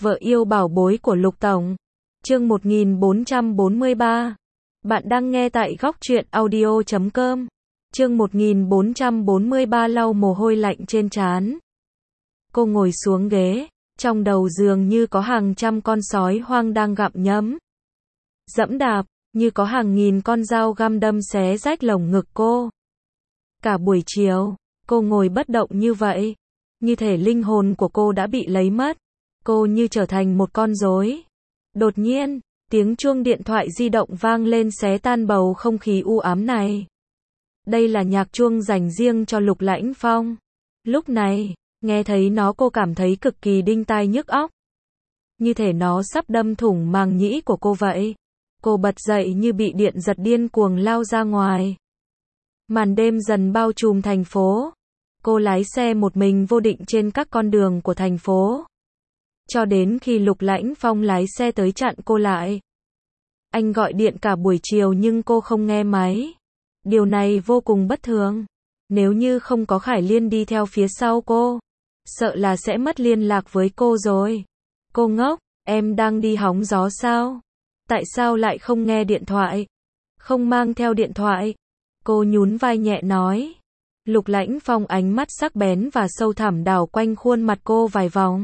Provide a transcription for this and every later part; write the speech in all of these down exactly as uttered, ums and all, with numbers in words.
Vợ yêu bảo bối của Lục Tổng. Chương một nghìn bốn trăm bốn mươi ba. Bạn đang nghe tại góc truyện audio chấm com. Chương một nghìn bốn trăm bốn mươi ba lau mồ hôi lạnh trên trán. Cô ngồi xuống ghế, trong đầu dường như có hàng trăm con sói hoang đang gặm nhấm, dẫm đạp, như có hàng nghìn con dao găm đâm xé rách lồng ngực cô. Cả buổi chiều, cô ngồi bất động như vậy, như thể linh hồn của cô đã bị lấy mất. Cô như trở thành một con rối. Đột nhiên, tiếng chuông điện thoại di động vang lên xé tan bầu không khí u ám này. Đây là nhạc chuông dành riêng cho Lục Lãnh Phong. Lúc này, nghe thấy nó cô cảm thấy cực kỳ đinh tai nhức óc. Như thể nó sắp đâm thủng màng nhĩ của cô vậy. Cô bật dậy như bị điện giật điên cuồng lao ra ngoài. Màn đêm dần bao trùm thành phố. Cô lái xe một mình vô định trên các con đường của thành phố. Cho đến khi Lục Lãnh Phong lái xe tới chặn cô lại. Anh gọi điện cả buổi chiều nhưng cô không nghe máy. Điều này vô cùng bất thường. Nếu như không có Khải Liên đi theo phía sau cô, sợ là sẽ mất liên lạc với cô rồi. Cô ngốc, em đang đi hóng gió sao? Tại sao lại không nghe điện thoại? Không mang theo điện thoại? Cô nhún vai nhẹ nói. Lục Lãnh Phong ánh mắt sắc bén và sâu thẳm đảo quanh khuôn mặt cô vài vòng.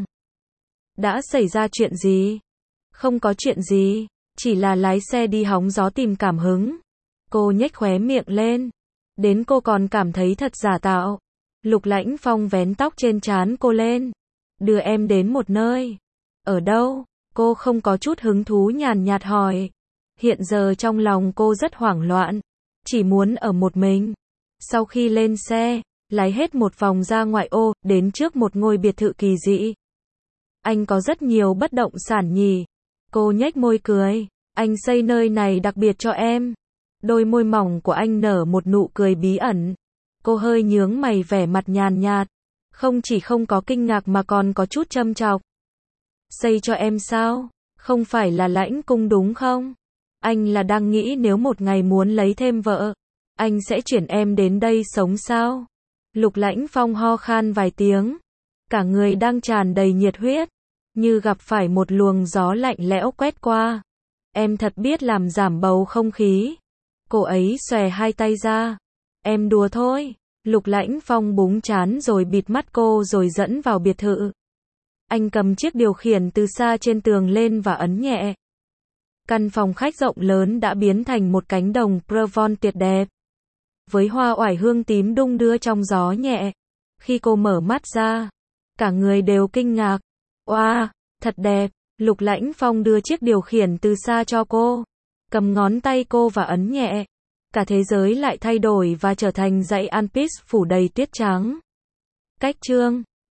Đã xảy ra chuyện gì? Không có chuyện gì, chỉ là lái xe đi hóng gió tìm cảm hứng. Cô nhếch khóe miệng lên. Đến cô còn cảm thấy thật giả tạo. Lục Lãnh Phong vén tóc trên trán cô lên. Đưa em đến một nơi. Ở đâu? Cô không có chút hứng thú, nhàn nhạt hỏi. Hiện giờ trong lòng cô rất hoảng loạn. Chỉ muốn ở một mình. Sau khi lên xe, lái hết một vòng ra ngoại ô, đến trước một ngôi biệt thự kỳ dị. Anh có rất nhiều bất động sản nhỉ? Cô nhếch môi cười. Anh xây nơi này đặc biệt cho em. Đôi môi mỏng của anh nở một nụ cười bí ẩn. Cô hơi nhướng mày, vẻ mặt nhàn nhạt. Không chỉ không có kinh ngạc mà còn có chút châm chọc. Xây cho em sao? Không phải là Lãnh Cung đúng không? Anh là đang nghĩ nếu một ngày muốn lấy thêm vợ, anh sẽ chuyển em đến đây sống sao? Lục Lãnh Phong ho khan vài tiếng. Cả người đang tràn đầy nhiệt huyết. Như gặp phải một luồng gió lạnh lẽo quét qua. Em thật biết làm giảm bầu không khí. Cô ấy xòe hai tay ra. Em đùa thôi. Lục Lãnh Phong búng trán rồi bịt mắt cô rồi dẫn vào biệt thự. Anh cầm chiếc điều khiển từ xa trên tường lên và ấn nhẹ. Căn phòng khách rộng lớn đã biến thành một cánh đồng Provence tuyệt đẹp. Với hoa oải hương tím đung đưa trong gió nhẹ. Khi cô mở mắt ra, cả người đều kinh ngạc. Oa, thật đẹp. Lục Lãnh Phong đưa chiếc điều khiển từ xa cho cô. Cầm ngón tay cô và ấn nhẹ. Cả thế giới lại thay đổi và trở thành dãy Alpes phủ đầy tuyết trắng. Cách chương